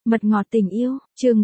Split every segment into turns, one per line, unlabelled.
Mật ngọt tình yêu, chương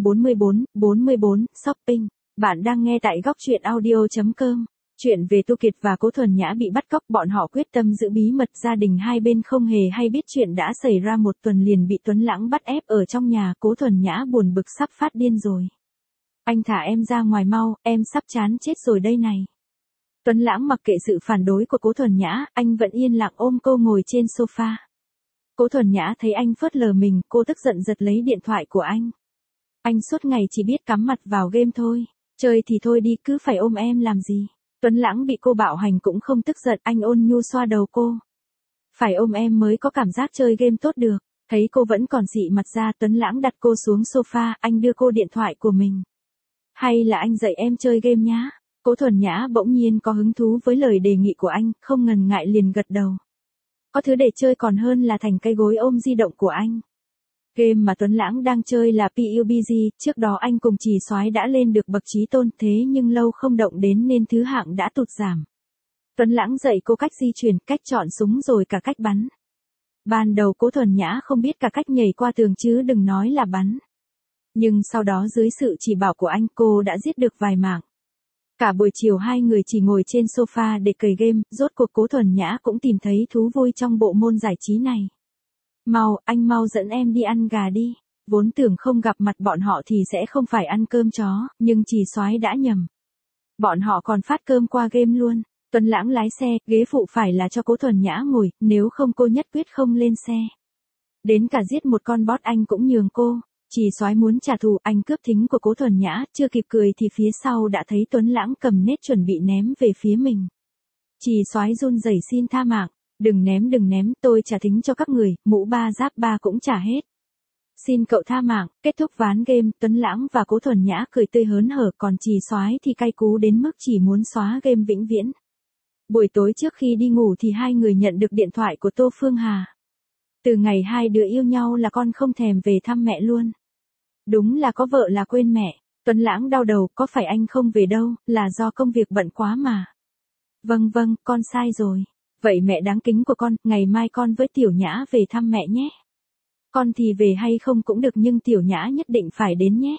44, shopping. Bạn đang nghe tại góc truyện audio.com. Chuyện về Tô Kiệt và Cố Thuần Nhã bị bắt cóc, bọn họ quyết tâm giữ bí mật, gia đình hai bên không hề hay biết chuyện đã xảy ra, một tuần liền bị Tuấn Lãng bắt ép ở trong nhà. Cố Thuần Nhã buồn bực sắp phát điên rồi. Anh thả em ra ngoài mau, em sắp chán chết rồi đây này. Tuấn Lãng mặc kệ sự phản đối của Cố Thuần Nhã, anh vẫn yên lặng ôm cô ngồi trên sofa. Cố Thuần Nhã thấy anh phớt lờ mình, cô tức giận giật lấy điện thoại của anh. Anh suốt ngày chỉ biết cắm mặt vào game thôi, chơi thì thôi đi, cứ phải ôm em làm gì. Tuấn Lãng bị cô bạo hành cũng không tức giận, anh ôn nhu xoa đầu cô. Phải ôm em mới có cảm giác chơi game tốt được. Thấy cô vẫn còn dị mặt ra, Tuấn Lãng đặt cô xuống sofa, anh đưa cô điện thoại của mình. Hay là anh dạy em chơi game nhá. Cố Thuần Nhã bỗng nhiên có hứng thú với lời đề nghị của anh, không ngần ngại liền gật đầu. Có thứ để chơi còn hơn là thành cái gối ôm di động của anh. Game mà Tuấn Lãng đang chơi là PUBG, trước đó anh cùng Trì Soái đã lên được bậc chí tôn, thế nhưng lâu không động đến nên thứ hạng đã tụt giảm. Tuấn Lãng dạy cô cách di chuyển, cách chọn súng rồi cả cách bắn. Ban đầu Cố Thuần Nhã không biết cả cách nhảy qua tường chứ đừng nói là bắn. Nhưng sau đó dưới sự chỉ bảo của anh, cô đã giết được vài mạng. Cả buổi chiều hai người chỉ ngồi trên sofa để cày game, rốt cuộc Cố Thuần Nhã cũng tìm thấy thú vui trong bộ môn giải trí này. Mau, anh mau dẫn em đi ăn gà đi. Vốn tưởng không gặp mặt bọn họ thì sẽ không phải ăn cơm chó, nhưng Trì Soái đã nhầm. Bọn họ còn phát cơm qua game luôn. Tuấn Lãng lái xe, ghế phụ phải là cho Cố Thuần Nhã ngồi, nếu không cô nhất quyết không lên xe. Đến cả giết một con boss anh cũng nhường cô. Trì Soái muốn trả thù, anh cướp thính của Cố Thuần Nhã, chưa kịp cười thì phía sau đã thấy Tuấn Lãng cầm nết chuẩn bị ném về phía mình. Trì Soái run rẩy xin tha mạng, đừng ném, tôi trả thính cho các người, mũ ba giáp ba cũng trả hết. Xin cậu tha mạng. Kết thúc ván game, Tuấn Lãng và Cố Thuần Nhã cười tươi hớn hở, còn Trì Soái thì cay cú đến mức chỉ muốn xóa game vĩnh viễn. Buổi tối trước khi đi ngủ thì hai người nhận được điện thoại của Tô Phương Hà. Từ ngày hai đứa yêu nhau là con không thèm về thăm mẹ luôn. Đúng là có vợ là quên mẹ. Tuấn Lãng đau đầu, có phải anh không về đâu, là do công việc bận quá mà. Vâng, con sai rồi. Vậy mẹ đáng kính của con, ngày mai con với Tiểu Nhã về thăm mẹ nhé. Con thì về hay không cũng được nhưng Tiểu Nhã nhất định phải đến nhé.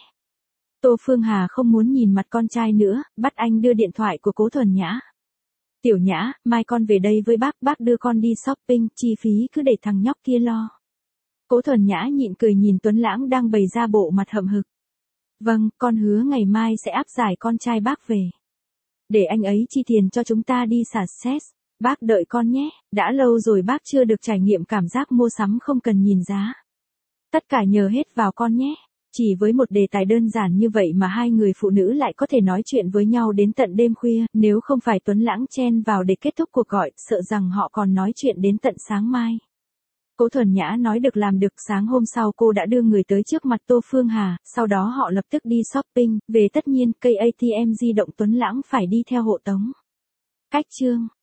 Tô Phương Hà không muốn nhìn mặt con trai nữa, bắt anh đưa điện thoại của Cố Thuần Nhã. Tiểu Nhã, mai con về đây với bác đưa con đi shopping, chi phí cứ để thằng nhóc kia lo. Cố Thuần Nhã nhịn cười nhìn Tuấn Lãng đang bày ra bộ mặt hậm hực. Vâng, con hứa ngày mai sẽ áp giải con trai bác về. Để anh ấy chi tiền cho chúng ta đi xả stress. Bác đợi con nhé, đã lâu rồi bác chưa được trải nghiệm cảm giác mua sắm không cần nhìn giá. Tất cả nhờ hết vào con nhé. Chỉ với một đề tài đơn giản như vậy mà hai người phụ nữ lại có thể nói chuyện với nhau đến tận đêm khuya, nếu không phải Tuấn Lãng chen vào để kết thúc cuộc gọi, sợ rằng họ còn nói chuyện đến tận sáng mai. Cố Thuần Nhã nói được làm được, sáng hôm sau cô đã đưa người tới trước mặt Tô Phương Hà, sau đó họ lập tức đi shopping, về tất nhiên, cây ATM di động Tuấn Lãng phải đi theo hộ tống. Cách chương